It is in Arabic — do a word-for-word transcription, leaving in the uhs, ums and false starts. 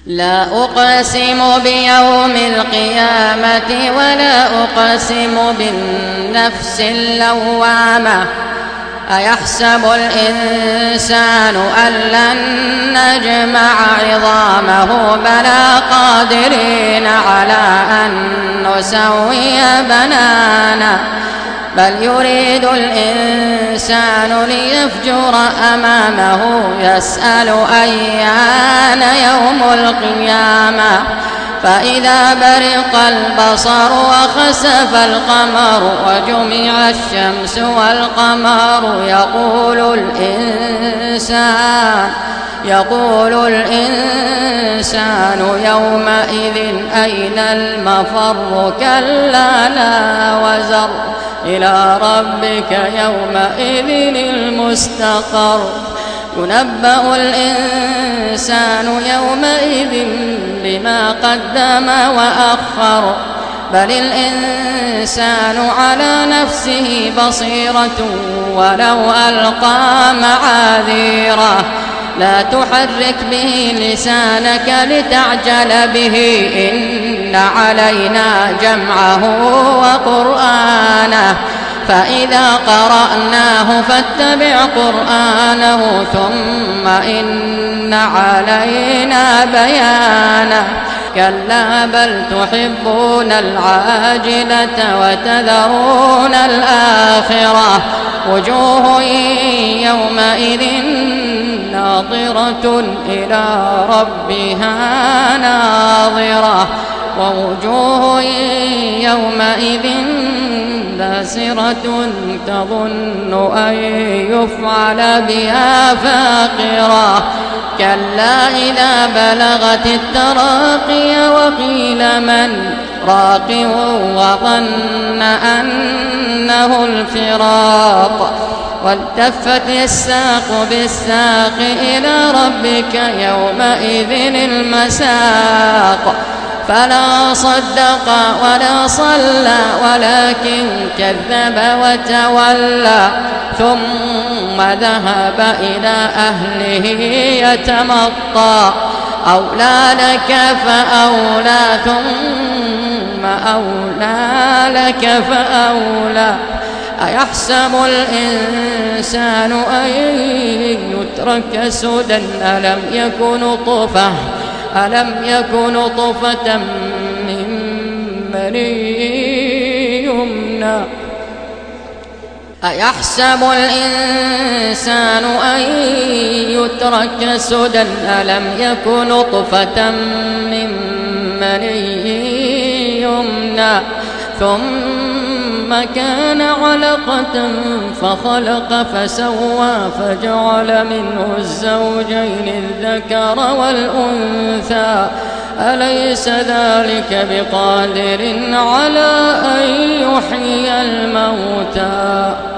لا أقسم بيوم القيامة ولا أقسم بالنفس اللوامة أيحسب الإنسان أن لن نجمع عظامه بلى قادرين على أن نسوي بنانه بل يريد الإنسان ليفجر أمامه يسأل أيان يوم القيامة فإذا برق البصر وخسف القمر وجمع الشمس والقمر يقول الإنسان يقول الإنسان يومئذ أين المفر كلا لا وزر إلى ربك يومئذ المستقر ينبأ الإنسان يومئذ بما قدم وأخر بل الإنسان على نفسه بصيرة ولو ألقى معاذيره لا تحرك به لسانك لتعجل به إن علينا جمعه وقرآنه فإذا قرأناه فاتبع قرآنه ثم إن علينا بيانه كلا بل تحبون العاجلة وتذرون الآخرة وجوه يومئذ ناظرة إلى ربها ناظرة ووجوه يومئذ باسرة تظن أن يفعل بها فاقرة كلا إذا بلغت التراقي وقيل من راق وظن أنه الفراق والتفت الساق بالساق إلى ربك يومئذ المساق فلا صدق ولا صلى ولكن كذب وتولى ثم ذهب إلى أهله يتمطى أولى لك فأولى ثم أولى لك فأولى أيحسب الإنسان أن يترك سدى ألم يك نطفة ألم يك نطفة من مني يمنى أيحسب الإنسان أن يترك سدى ألم يك نطفة من مني يمنى ثم كان علقة فخلق فسوى فجعل منه الزوجين الذكر والأنثى أليس ذلك بقادر على أن يحيي الموتى